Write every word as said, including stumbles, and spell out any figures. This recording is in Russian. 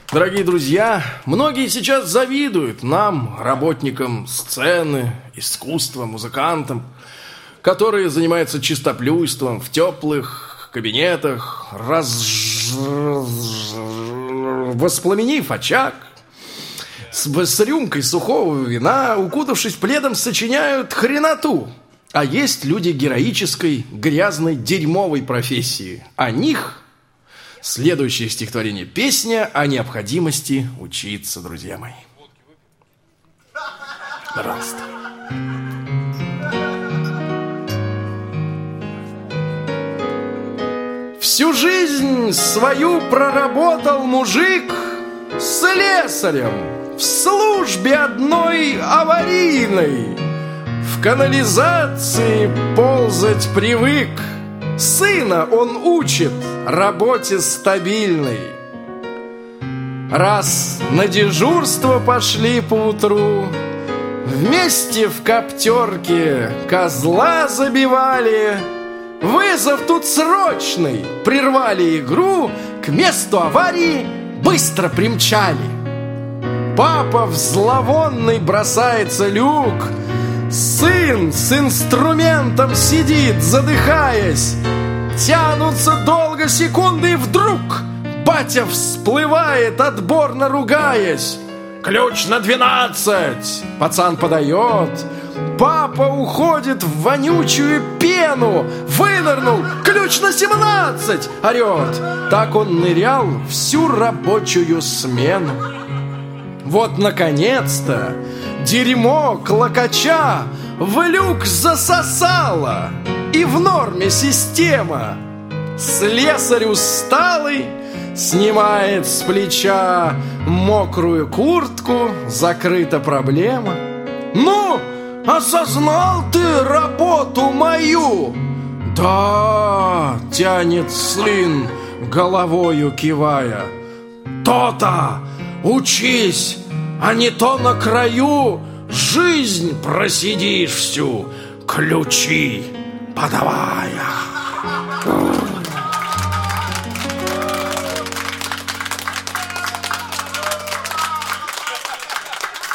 Дорогие друзья, многие сейчас завидуют нам, работникам сцены, искусства, музыкантам, которые занимаются чистоплюйством в теплых кабинетах, раз... воспламенив очаг, с, с рюмкой сухого вина, укутавшись пледом, сочиняют хреноту. А есть люди героической, грязной, дерьмовой профессии. О них следующее стихотворение. Песня о необходимости учиться, друзья мои. Пожалуйста. Всю жизнь свою проработал мужик слесарем в службе одной аварийной. В канализации ползать привык. Сына он учит работе стабильной. Раз на дежурство пошли поутру, вместе в коптерке козла забивали. Вызов тут срочный, прервали игру, к месту аварии быстро примчали. Папа в зловонный бросается люк, сын с инструментом сидит, задыхаясь. Тянутся долго секунды, и вдруг батя всплывает, отборно ругаясь. Ключ на двенадцать! Пацан подает. Папа уходит в вонючую пену. Вынырнул! Ключ на семнадцать! Орет. Так он нырял всю рабочую смену. Вот, наконец-то, дерьмо клокоча в люк засосало, и в норме система. Слесарь усталый снимает с плеча мокрую куртку, закрыта проблема. Ну, осознал ты работу мою? Да, тянет сын, головою кивая. То-то, учись, а не то на краю жизнь просидишь всю, ключи подавая.